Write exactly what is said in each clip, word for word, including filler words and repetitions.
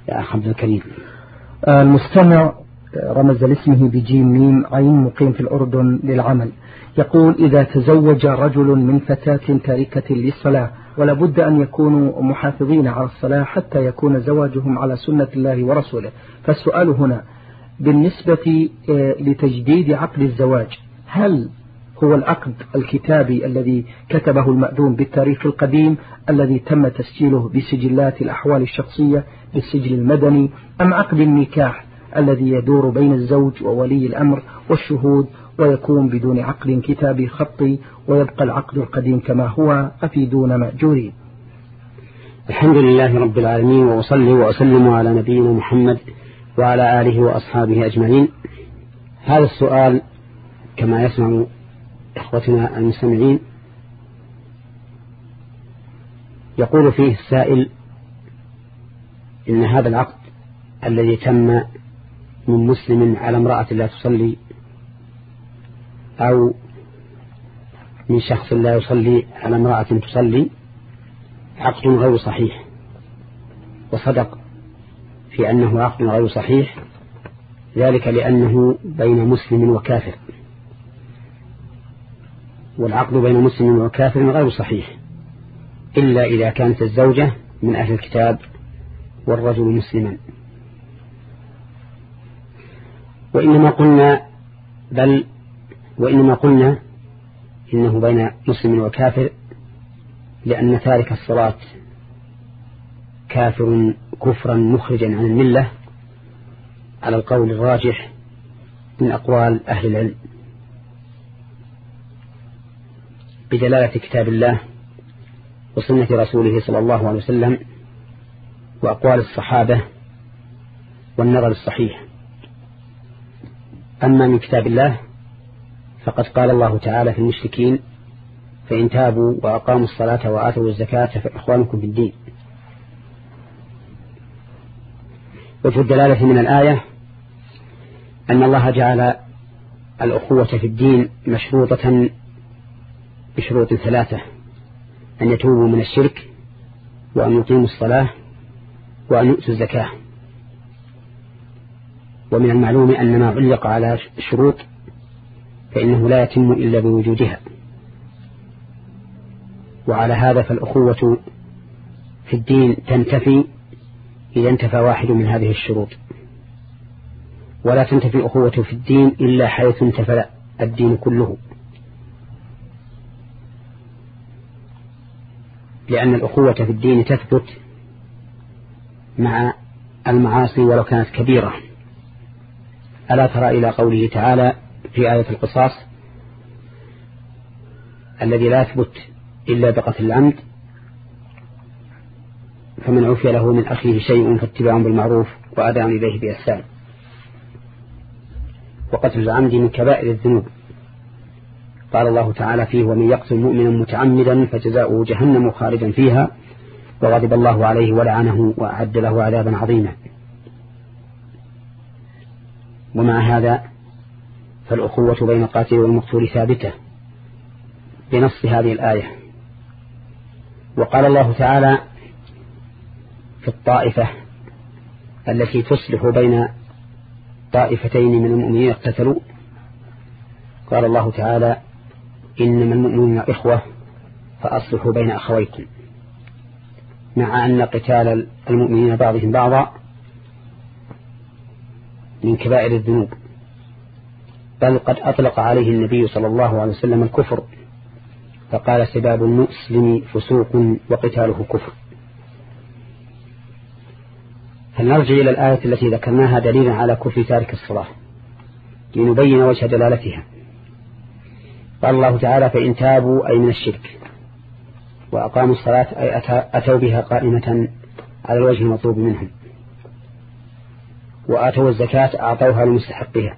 يا أخ عبد الكريم. المستمع رمز لاسمه بجيم ميم عين مقيم في الأردن للعمل، يقول: إذا تزوج رجل من فتاة تاركة للصلاة ولا بد أن يكونوا محافظين على الصلاة حتى يكون زواجهم على سنة الله ورسوله، فالسؤال هنا بالنسبة لتجديد عقد الزواج، هل هو العقد الكتابي الذي كتبه المأذون بالتاريخ القديم الذي تم تسجيله بسجلات الأحوال الشخصية بالسجل المدني، أم عقد النكاح الذي يدور بين الزوج وولي الأمر والشهود ويكون بدون عقد كتابي خطي ويبقى العقد القديم كما هو؟ أفيدونا مأجورين. الحمد لله رب العالمين، وأصلي وأسلم على نبينا محمد وعلى آله وأصحابه أجمعين. هذا السؤال كما يسمع إخوتنا المستمعين يقول فيه السائل إن هذا العقد الذي تم من مسلم على امرأة لا تصلي أو من شخص لا يصلي على امرأة تصلي عقد غير صحيح، وصدق في أنه عقد غير صحيح، ذلك لأنه بين مسلم وكافر، والعقد بين مسلم وكافر غير صحيح إلا إذا كانت الزوجة من أهل الكتاب والرجل مسلما. وإنما قلنا بل وإنما قلنا إنه بين مسلم وكافر لأن تارك الصلاة كافر كفرا مخرجا عن الملة على القول الراجح من أقوال أهل العلم بدلالة كتاب الله وسنة رسوله صلى الله عليه وسلم وأقوال الصحابة والنظر الصحيح. أما من كتاب الله فقد قال الله تعالى في المشركين: فإن تابوا وأقاموا الصلاة وآتوا الزكاة فإخوانكم في الدين. وفي الدلالة من الآية أن الله جعل الأخوة في الدين مشروطة بشروط ثلاثة: أن يتوبوا من الشرك، وأن يقيموا الصلاة، وأن يؤتوا الزكاة. ومن المعلوم أن ما علق على شروط فإنه لا يتم إلا بوجودها، وعلى هذا فالأخوة في الدين تنتفي إذا انتفى واحد من هذه الشروط، ولا تنتفي الأخوة في الدين إلا حيث انتفى الدين كله، لأن الأخوة في الدين تثبت مع المعاصي ولو كانت كبيرة. ألا ترى إلى قوله تعالى في آية القصاص: الذي لا يثبت إلا بقتل العمد، فمن عفي له من أخيه شيء فاتباع بالمعروف وأداء إليه بإحسان. وقتل العمد من كبائر الذنوب، قال الله تعالى فيه: ومن يقتل مؤمنا متعمدا فجزاؤه جهنم خالدا فيها وغضب الله عليه ولعنه وأعد له عذابا عظيما. ومع هذا فالأخوة بين القاتل والمقتول ثابتة بنص هذه الآية. وقال الله تعالى في الطائفة التي تصلح بين طائفتين من المؤمنين اقتتلوا، قال الله تعالى: إنما المؤمنون إخوة فأصلحوا بين أخويكم، مع أن قتال المؤمنين بعضهم بعضا من كبائر الذنوب، بل قد أطلق عليه النبي صلى الله عليه وسلم الكفر، فقال: سباب المسلم فسوق وقتاله كفر. فلنرجع إلى الآية التي ذكرناها دليلا على كفر تارك الصلاة لنبين وجه دلالتها. قال الله تعالى: فإن تابوا أي من الشرك وأقاموا الصلاة أي أتوا بها قائمة على الوجه المطلوب منهم، وآتوا الزكاة أعطوها لمستحقها.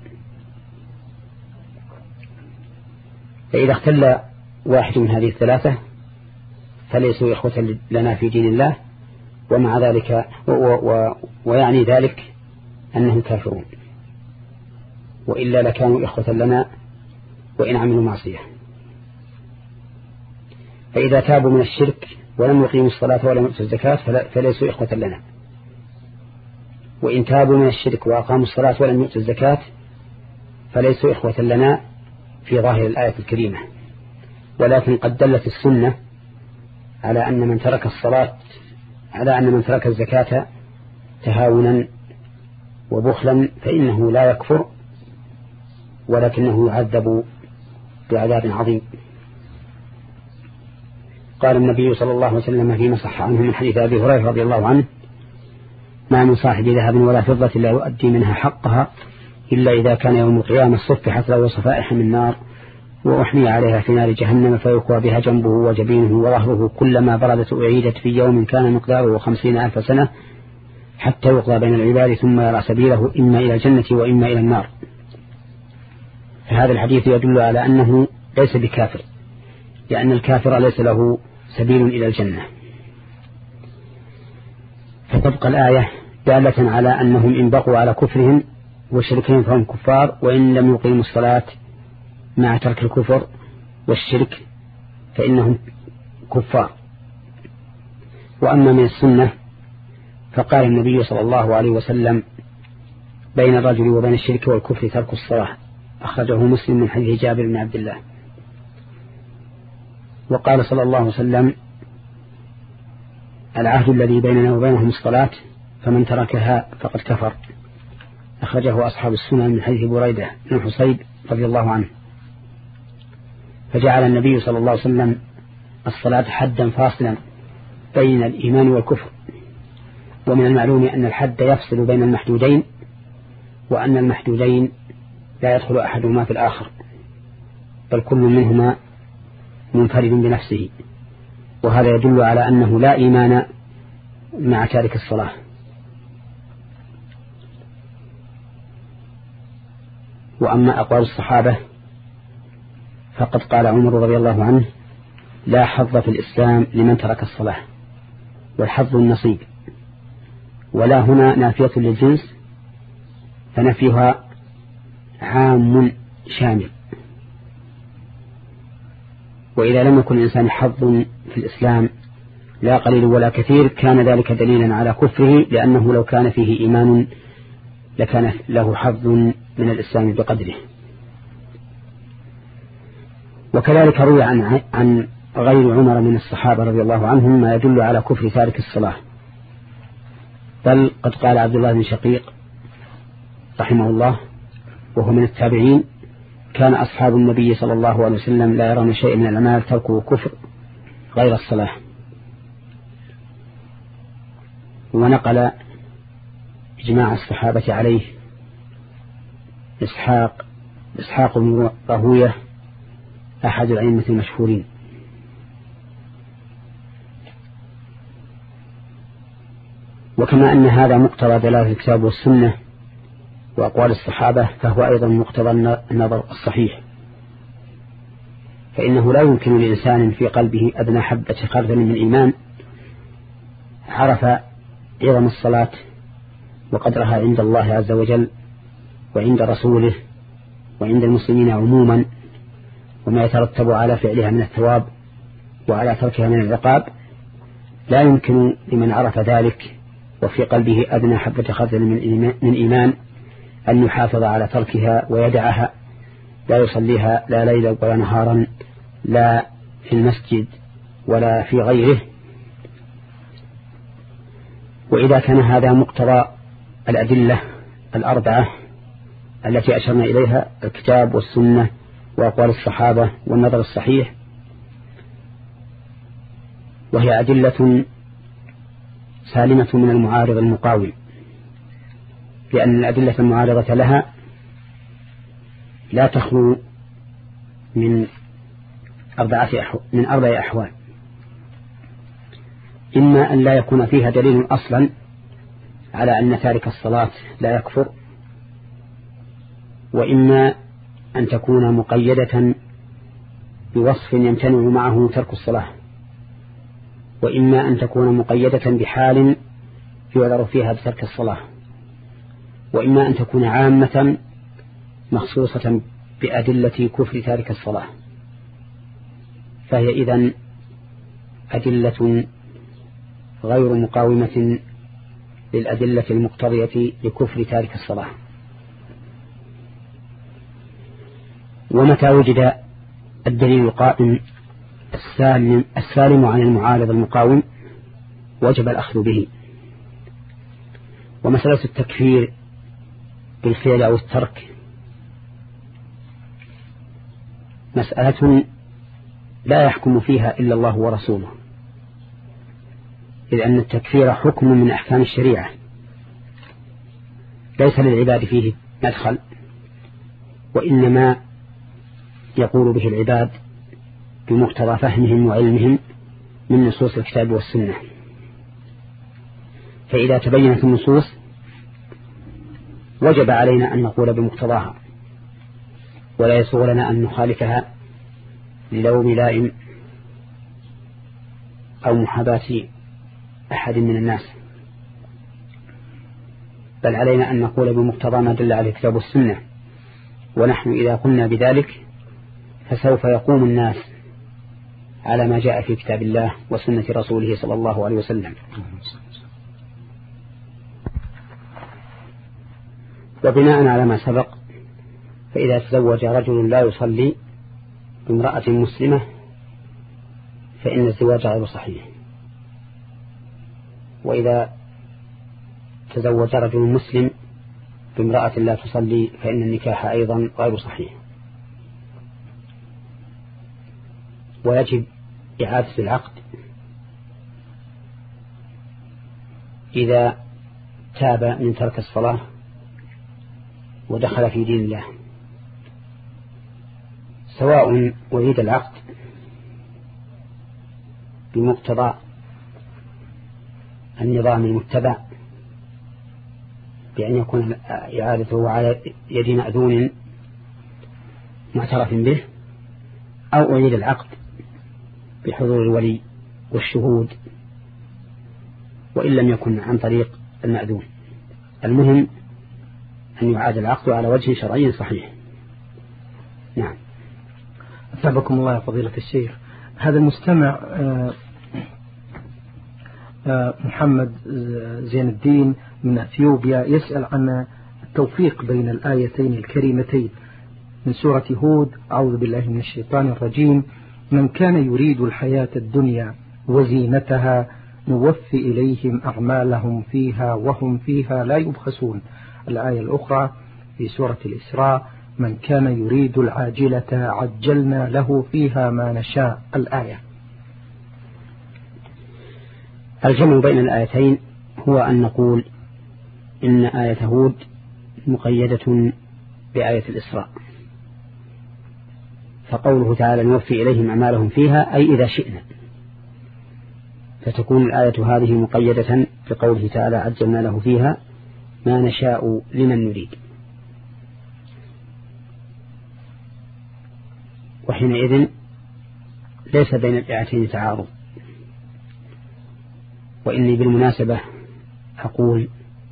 فإذا اختل واحد من هذه الثلاثة فليسوا إخوة لنا في دين الله، ومع ذلك و و ويعني ذلك أنهم كافرون، وإلا لكانوا إخوة لنا وإن عملوا معصية. فإذا تابوا من الشرك ولم يقيموا الصلاة ولم يؤتوا الزكاة فليسوا إخوة لنا. وإن تابوا من الشرك وأقاموا الصلاة ولم يؤتوا الزكاة فليسوا إخوة لنا في ظاهر الآية الكريمة، ولكن قد دلت السنة على أن من ترك الصلاة على أن من ترك الزكاة تهاونا وبخلا فإنه لا يكفر، ولكنه يعذب بعذاب عظيم. قال النبي صلى الله عليه وسلم فيما صح عنه من حديث أبي هريرة رضي الله عنه: ما من صاحب ذهب ولا فضة لا يؤدي منها حقها إلا إذا كان يوم القيامة صفحت له صفائح من نار وأحمي عليها في نار جهنم فيقوى بها جنبه وجبينه وظهره كلما بردت أعيدت في يوم كان مقداره خمسين ألف سنة حتى يقضى بين العباد ثم يرى سبيله إما إلى الجنة وإما إلى النار. فهذا الحديث يدل على أنه ليس بكافر، لأن الكافر ليس له سبيل إلى الجنة. فتبقى الآية دالة على أنهم إن بقوا على كفرهم وشركهم فهم كفار، وإن لم يقيموا الصلاة مع ترك الكفر والشرك فإنهم كفار. وأما من السنة فقال النبي صلى الله عليه وسلم: بين الرجل وبين الشرك والكفر ترك الصلاة، أخرجه مسلم من حديث جابر بن عبد الله. وقال صلى الله عليه وسلم: العهد الذي بيننا وبينهم الصلاة فمن تركها فقد كفر، أخرجه أصحاب السنن من حديث بريدة بن حصيب رضي الله عنه. فجعل النبي صلى الله عليه وسلم الصلاة حدا فاصلا بين الإيمان والكفر، ومن المعلوم أن الحد يفصل بين المحدودين، وأن المحدودين لا يدخل أحدهما في الآخر، بل كل منهما منفرد بنفسه، وهذا يدل على أنه لا إيمان مع تارك الصلاة. وأما أقوال الصحابة فقد قال عمر رضي الله عنه: لا حظ في الإسلام لمن ترك الصلاة، والحظ النصيب. ولا هنا نافية للجنس، فنفيها عام شامل. وإذا لم يكن الإنسان حظ في الإسلام لا قليل ولا كثير كان ذلك دليلا على كفره، لأنه لو كان فيه إيمان لكان له حظ من الإسلام بقدره. وكذلك روي عن, عن غير عمر من الصحابة رضي الله عنهم ما يدل على كفر تارك الصلاة، بل قد قال عبد الله بن شقيق رحمه الله وهو من التابعين: كان أصحاب النبي صلى الله عليه وسلم لا يرون شيء من الأعمال تركه كفر غير الصلاة. ونقل إجماع الصحابة عليه إسحاق إسحاق بن راهوية أحد الأئمة المشهورين. وكما أن هذا مقتضى دلالة الكتاب والسنة وأقوال الصحابة، فهو أيضا مقتضى النظر الصحيح، فإنه لا يمكن لإنسان في قلبه أدنى حبة خردل من إيمان عرف عظم الصلاة وقدرها عند الله عز وجل وعند رسوله وعند المسلمين عموما، وما يترتب على فعلها من الثواب وعلى تركها من العقاب، لا يمكن لمن عرف ذلك وفي قلبه أدنى حبة خردل من إيمان أن يحافظ على تركها ويدعها، لا يصليها لا ليلا ولا نهارا، لا في المسجد ولا في غيره. وإذا كان هذا مقتضى الأدلة الأربعة التي أشرنا إليها، الكتاب والسنة وأقوال الصحابة والنظر الصحيح، وهي أدلة سالمة من المعارض المقاوم، لأن الأدلة المعارضة لها لا تخلو من أربعة أحوال من أربع أحوال: إما أن لا يكون فيها دليل أصلا على أن تارك الصلاة لا يكفر، وإما أن تكون مقيدة بوصف يمتنع معه ترك الصلاة، وإما أن تكون مقيدة بحال يعذر فيها بترك الصلاة، وإما أن تكون عامة مخصوصة بأدلة كفر تارك الصلاة. فهي إذن أدلة غير مقاومة للأدلة المقتضية لكفر تارك الصلاة. ومتى وجد الدليل القائم السالم, السالم عن المعارض المقاوم وجب الأخذ به. ومسألة التكفير بالفعل أو الترك مسألة لا يحكم فيها إلا الله ورسوله، إذ أن التكفير حكم من أحكام الشريعة ليس للعباد فيه مدخل، وإنما يقول به العباد بمقتضى فهمهم وعلمهم من نصوص الكتاب والسنة. فإذا تبينت النصوص وجب علينا أن نقول بمقتضاها، ولا يسوغ لنا أن نخالفها للوم لائم أو محاباة أحد من الناس، بل علينا أن نقول بمقتضى ما دل عليه الكتاب والسنة. ونحن إذا قلنا بذلك فسوف يقوم الناس على ما جاء في كتاب الله وسنة رسوله صلى الله عليه وسلم. وبناء على ما سبق، فإذا تزوج رجل لا يصلي بامرأة مسلمة فإن الزواج غير صحيح، وإذا تزوج رجل مسلم بامرأة لا تصلي فإن النكاح أيضا غير صحيح. ويجب إعادة العقد إذا تاب من ترك الصلاة ودخل في دين الله، سواء أريد العقد بمقتضى النظام المتبع بأن يكون إعادته على يد مأذون معترف به، أو أريد العقد بحضور الولي والشهود وإن لم يكن عن طريق المأذون. المهم أن يعاد العقد على وجه شرعي صحيح. نعم. أثابكم الله يا فضيلة الشيخ. هذا المستمع محمد زين الدين من أثيوبيا يسأل عن التوفيق بين الآيتين الكريمتين من سورة هود: أعوذ بالله من الشيطان الرجيم، من كان يريد الحياة الدنيا وزينتها نوفي إليهم أعمالهم فيها وهم فيها لا يبخسون. الآية الأخرى في سورة الإسراء: من كان يريد العاجلة عجلنا له فيها ما نشاء. الآية. الجمع بين الآيتين هو أن نقول إن آية هود مقيدة بآية الإسراء، فقوله تعالى نوفي إليهم أعمالهم فيها أي إذا شئنا، فتكون الآية هذه مقيدة بقوله تعالى عجلنا له فيها ما نشاء لمن نريد. وحينئذ ليس بين الآيتين تعارض. وإني بالمناسبة أقول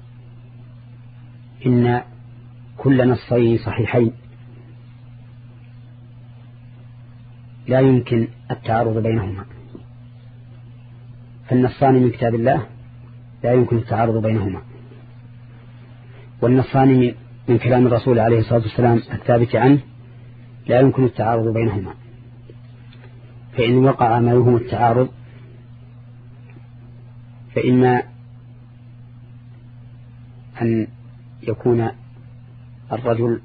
إن كل نصين صحيحين لا يمكن التعارض بينهما، فالنصان من كتاب الله لا يمكن التعارض بينهما، والنصان من كلام الرسول عليه الصلاة والسلام الثابت عنه لا يمكن التعارض بينهما. فإن وقع ما يهم التعارض فإما أن يكون الرجل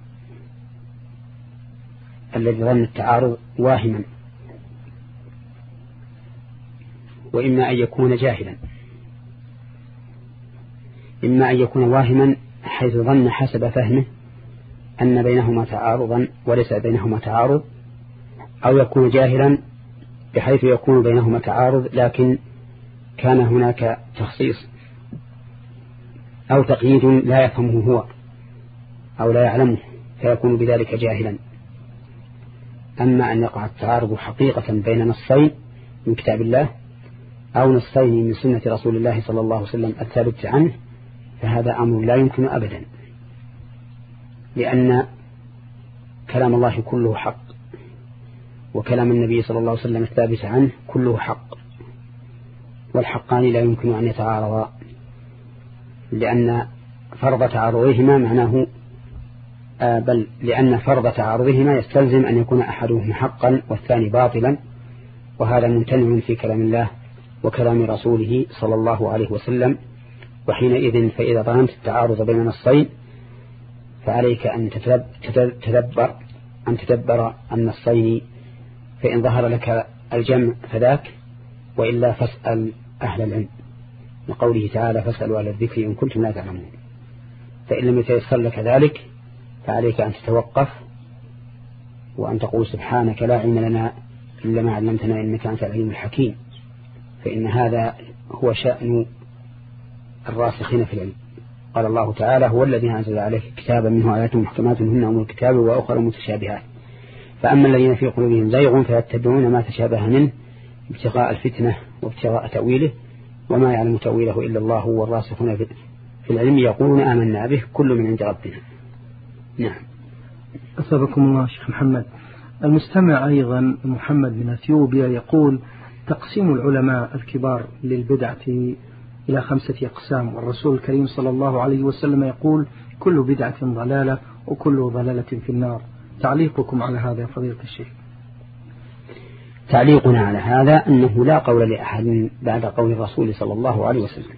الذي ظن التعارض واهما، وإما أن يكون جاهلا. إما أن يكون واهما حيث ظن حسب فهمه أن بينهما تعارضا وليس بينهما تعارض، أو يكون جاهلا بحيث يكون بينهما تعارض لكن كان هناك تخصيص أو تقييد لا يفهمه هو أو لا يعلمه فيكون بذلك جاهلا. أما أن يقع التعارض حقيقة بين نصين من كتاب الله أو نصين من سنة رسول الله صلى الله عليه وسلم الثابت عنه فهذا أمر لا يمكن أبدا، لأن كلام الله كله حق، وكلام النبي صلى الله عليه وسلم الثابت عنه كله حق، والحقان لا يمكن أن يتعارضا. لأن فرض تعارضهما معناه آه بل لأن فرض تعارضهما يستلزم أن يكون أحدهما حقا والثاني باطلا، وهذا ممتنع في كلام الله وكلام رسوله صلى الله عليه وسلم. وحينئذ فإذا ظننت التعارض بين النصين فعليك أن تتدبر أن تدبر النصين، فإن ظهر لك الجمع فذاك، وإلا فاسأل أهل العلم، لقوله تعالى فاسألوا أهل الذكر إن كنتم لا تعلمون. فإن لم يتيسر لك ذلك فعليك أن تتوقف وأن تقول سبحانك لا علم لنا إلا ما علمتنا إنك أنت العليم الحكيم، فإن هذا هو شأن الراسخين في العلم. قال الله تعالى هو الذي أنزل عليك كتابا منه آيات محكمات هن أم الكتاب وأخرى متشابهات، فأما الذين في قلوبهم زيغ فيتبعون ما تشابه منه ابتغاء الفتنة وابتغاء تأويله وما يعلم تأويله إلا الله والراسخون في العلم يقولون آمنا به كل من عند ربنا. نعم. أصابكم الله شيخ محمد. المستمع أيضا محمد من أثيوبيا يقول تقسيم العلماء الكبار للبدعة إلى خمسة أقسام، والرسول الكريم صلى الله عليه وسلم يقول كل بدعة ضلالة وكل ضلالة في النار. تعليقكم على هذا يا فضيلة الشيخ؟ تعليقنا على هذا أنه لا قول لأحد بعد قول الرسول صلى الله عليه وسلم،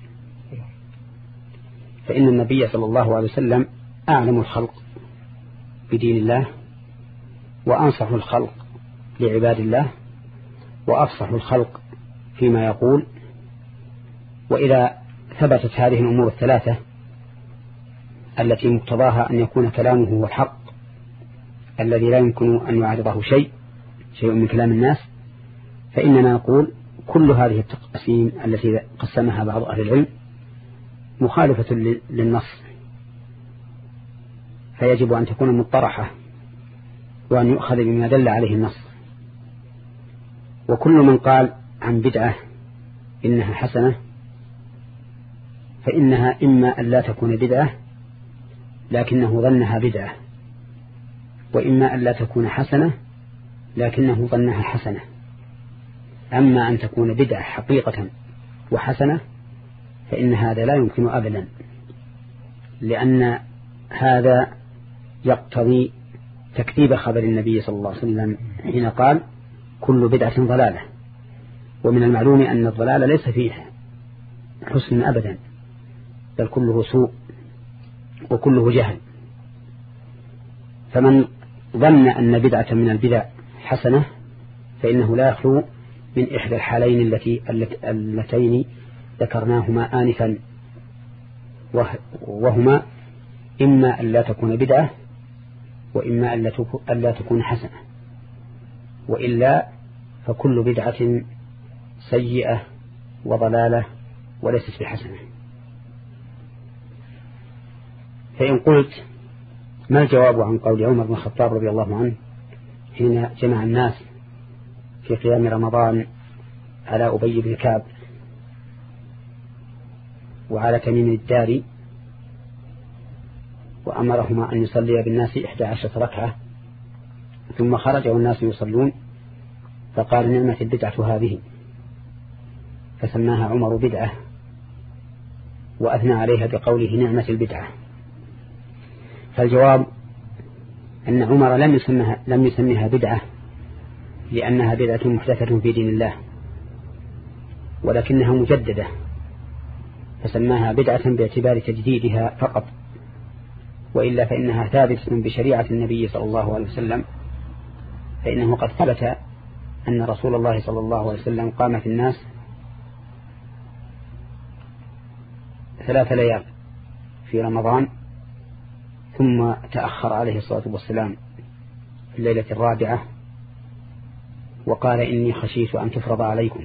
فإن النبي صلى الله عليه وسلم أعلم الخلق بدين الله وأنصح الخلق لعباد الله وأفصح الخلق فيما يقول. وإذا ثبتت هذه الأمور الثلاثة التي مقتضاها أن يكون كلامه هو الحق الذي لا يمكن أن يعارضه شيء شيء من كلام الناس، فإننا نقول كل هذه التقسيم التي قسمها بعض أهل العلم مخالفة للنص، فيجب أن تكون مطرحة وأن يؤخذ بما دل عليه النص. وكل من قال عن بدعة إنها حسنة فإنها إما أن لا تكون بدعة لكنه ظنها بدعة، وإما أن لا تكون حسنة لكنه ظنها حسنة. أما أن تكون بدعة حقيقة وحسنة فإن هذا لا يمكن أبدا، لأن هذا يقتضي تكذيب خبر النبي صلى الله عليه وسلم حين قال كل بدعة ضلالة، ومن المعلوم أن الضلالة ليس فيها حسن أبدا، بل كله سوء وكله جهل. فمن ظن أن بدعة من البدع حسنة فإنه لا يخلو من إحدى الحالين التي اللتين ذكرناهما آنفا، وهما إما أن لا تكون بدعة وإما أن لا تكون حسنة، وإلا فكل بدعة سيئة وضلالة وليست بحسنة. فإن قلت ما الجواب عن قول عمر بن الخطاب رضي الله عنه حين جمع الناس في قيام رمضان على أبي بن كعب وعلى تميم الداري وأمرهما أن يصلي بالناس إحدى عشرة ركعة ثم خرج والناس يصلون فقال نعمة البدعة هذه، فسماها عمر بدعة وأثنى عليها بقوله نعمة البدعة. فالجواب أن عمر لم يسمها, لم يسميها بدعة لأنها بدعة محدثة في دين الله، ولكنها مجددة فسماها بدعة باعتبار تجديدها فقط، وإلا فإنها ثابتة بشريعة النبي صلى الله عليه وسلم، فإنه قد ثبت أن رسول الله صلى الله عليه وسلم قام في الناس ثلاث ليال في رمضان ثم تأخر عليه الصلاة والسلام في الليلة الرابعة وقال إني خشيت أن تفرض عليكم.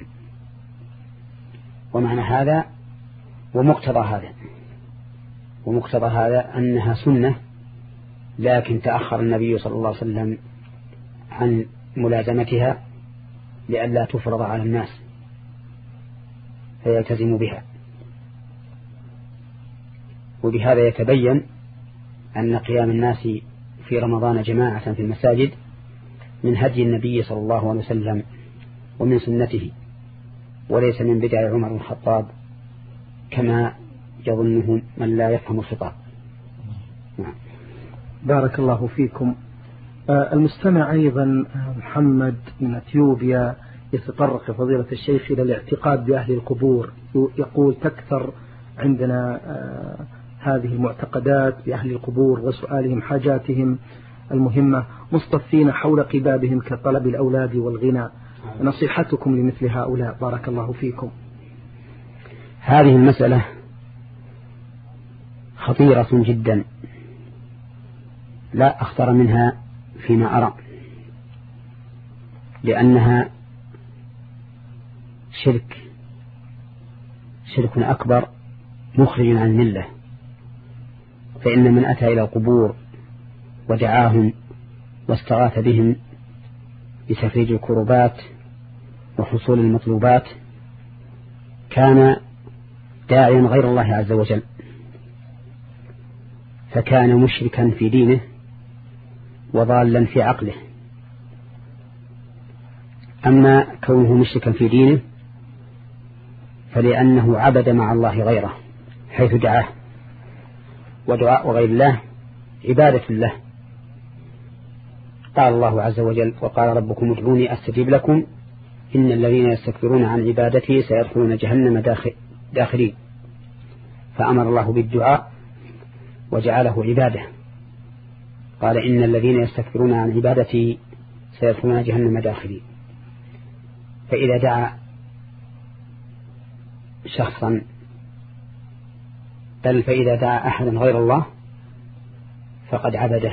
ومعنى هذا ومقتضى هذا ومقتضى هذا أنها سنة، لكن تأخر النبي صلى الله عليه وسلم عن ملازمتها لئلا تفرض على الناس فيلتزم بها. وبهذا يتبين أن قيام الناس في رمضان جماعة في المساجد من هدي النبي صلى الله عليه وسلم ومن سنته، وليس من بدع عمر بن الخطاب كما يظنه من لا يفهم الخطاب. نعم. بارك الله فيكم. المستمع أيضا محمد من أثيوبيا يتطرق فضيلة الشيخ إلى الاعتقاد بأهل القبور، يقول تكثر عندنا هذه المعتقدات بأهل القبور وسؤالهم حاجاتهم المهمة مصطفين حول قبابهم كطلب الأولاد والغنى، نصيحتكم لمثل هؤلاء بارك الله فيكم. هذه المسألة خطيرة جدا لا أخطر منها فيما أرى، لأنها شرك شرك أكبر مخرج عن الملة. فإن من أتى إلى القبور ودعاهم واستغاث بهم بتفريج الكربات وحصول المطلوبات كان داعيا غير الله عز وجل، فكان مشركا في دينه وضالا في عقله. أما كونه مشركا في دينه فلأنه عبد مع الله غيره حيث دعاه، ودعاء غير الله عبادة له. قال الله عز وجل: وقال ربكم ادعوني أستجيب لكم إن الذين يستكبرون عن عبادتي سيدخلون جهنم داخرين. فأمر الله بالدعاء وجعله عبادة، قال إن الذين يستكبرون عن عبادتي سيدخلون جهنم داخرين. فإذا دعا شخصا بل فإذا دعا أحدا غير الله فقد عبده،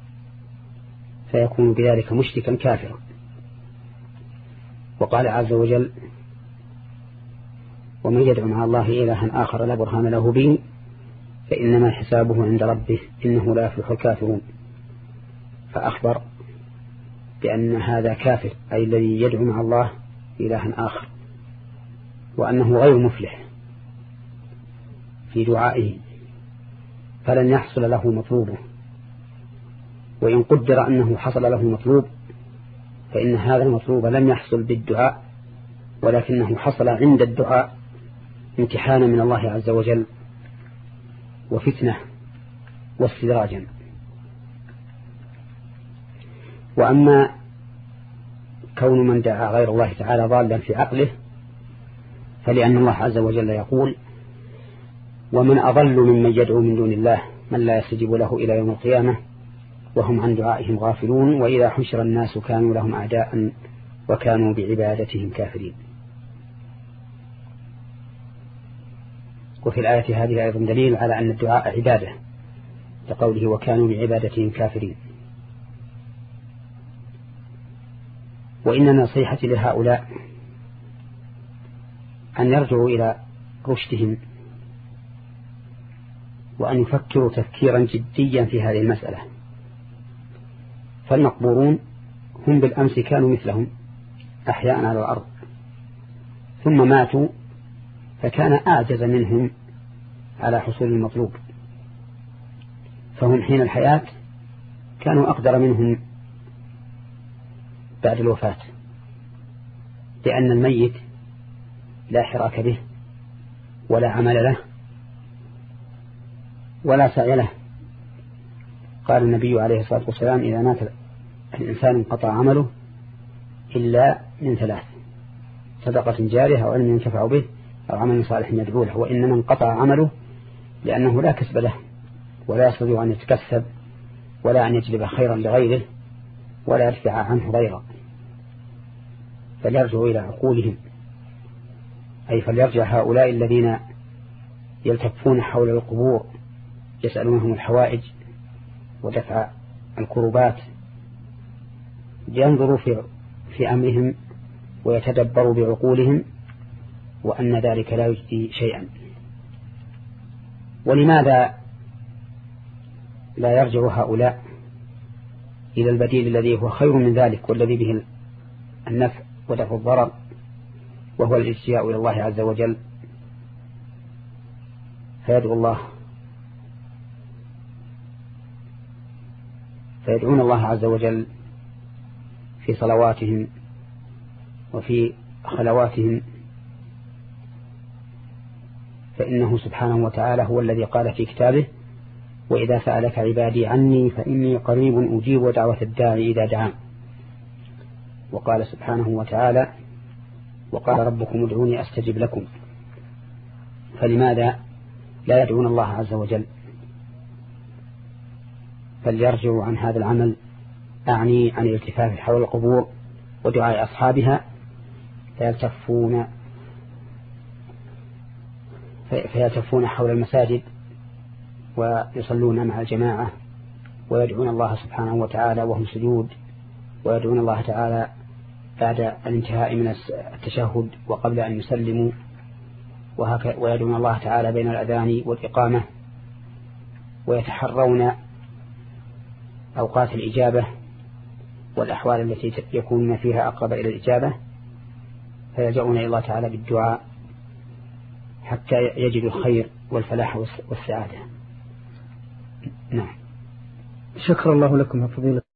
فيكون بذلك مشركا كافرا. وقال عز وجل: ومن يدعو مع الله إلها آخر لا برهان له به فإنما حسابه عند ربه إنه لا يفلح الكافرون. فأخبر بأن هذا كافر، أي الذي يدعو مع الله إلها آخر، وأنه غير مفلح في دعائه، فلن يحصل له مطلوبه. وإن قدر أنه حصل له مطلوب فإن هذا المطلوب لم يحصل بالدعاء، ولكنه حصل عند الدعاء امتحانا من الله عز وجل وفتنة واستدراجا. وأما كون من دعا غير الله تعالى ضالا في عقله فلأن الله عز وجل يقول: ومن أضل ممن يدعو من دون الله من لا يستجيب له إلى يوم القيامة وهم عن دعائهم غافلون وإذا حشر الناس كانوا لهم أعداء وكانوا بعبادتهم كافرين. وفي الآية هذه أيضا دليل على أن الدعاء عبادة، لقوله: وكانوا بعبادتهم كافرين. وإن نصيحتي لهؤلاء أن يرجعوا إلى رشدهم وأن يفكروا تفكيرا جديا في هذه المسألة. فالمقبورون هم بالأمس كانوا مثلهم أحياء على الأرض، ثم ماتوا فكان أعجز منهم على حصول المطلوب، فهم حين الحياة كانوا أقدر منهم بعد الوفاة، لأن الميت لا حراك به ولا عمل له ولا سعي له. قال النبي عليه الصلاة والسلام: إذا مات الإنسان انقطع عمله إلا من ثلاث: صدقة جارية أو علم ينتفع به أو عمل صالح يدعو له. وإنما انقطع عمله لأنه لا كسب له ولا يستطيع أن يتكسب ولا أن يجلب خيرا لغيره ولا يدفع عنه غيره. فليرجعوا إلى عقولهم، أي فليرجع هؤلاء الذين يلتفون حول القبور يسألونهم الحوائج ودفع الكربات ينظروا في, في أمرهم ويتدبروا بعقولهم وأن ذلك لا يجدي شيئا. ولماذا لا يرجع هؤلاء إلى البديل الذي هو خير من ذلك والذي به النفع ودفع الضرر، وهو الالتجاء إلى الله عز وجل، فيدعو الله فيدعون الله عز وجل في صلواتهم وفي خلواتهم، فإنه سبحانه وتعالى هو الذي قال في كتابه وإذا سألك عبادي عني فإني قريب أجيب دعوة الداعي إذا دعان. وقال سبحانه وتعالى وقال ربكم ادعوني أستجب لكم. فلماذا لا يدعون الله عز وجل؟ فليرجعوا عن هذا العمل، أعني عن الالتفاف حول القبور ودعاء أصحابها، فيلتفون فيلتفون حول المساجد ويصلون مع الجماعة ويدعون الله سبحانه وتعالى وهم سجود، ويدعون الله تعالى بعد الانتهاء من التشهد وقبل أن يسلموا، ويدعون الله تعالى بين الأذان والإقامة، ويتحرون أوقات الإجابة والأحوال التي يكونون فيها أقرب إلى الإجابة، فيلجؤون إلى الله تعالى بالدعاء حتى يجدوا الخير والفلاح والسعادة. نعم. شكر الله لكم يا فضيلة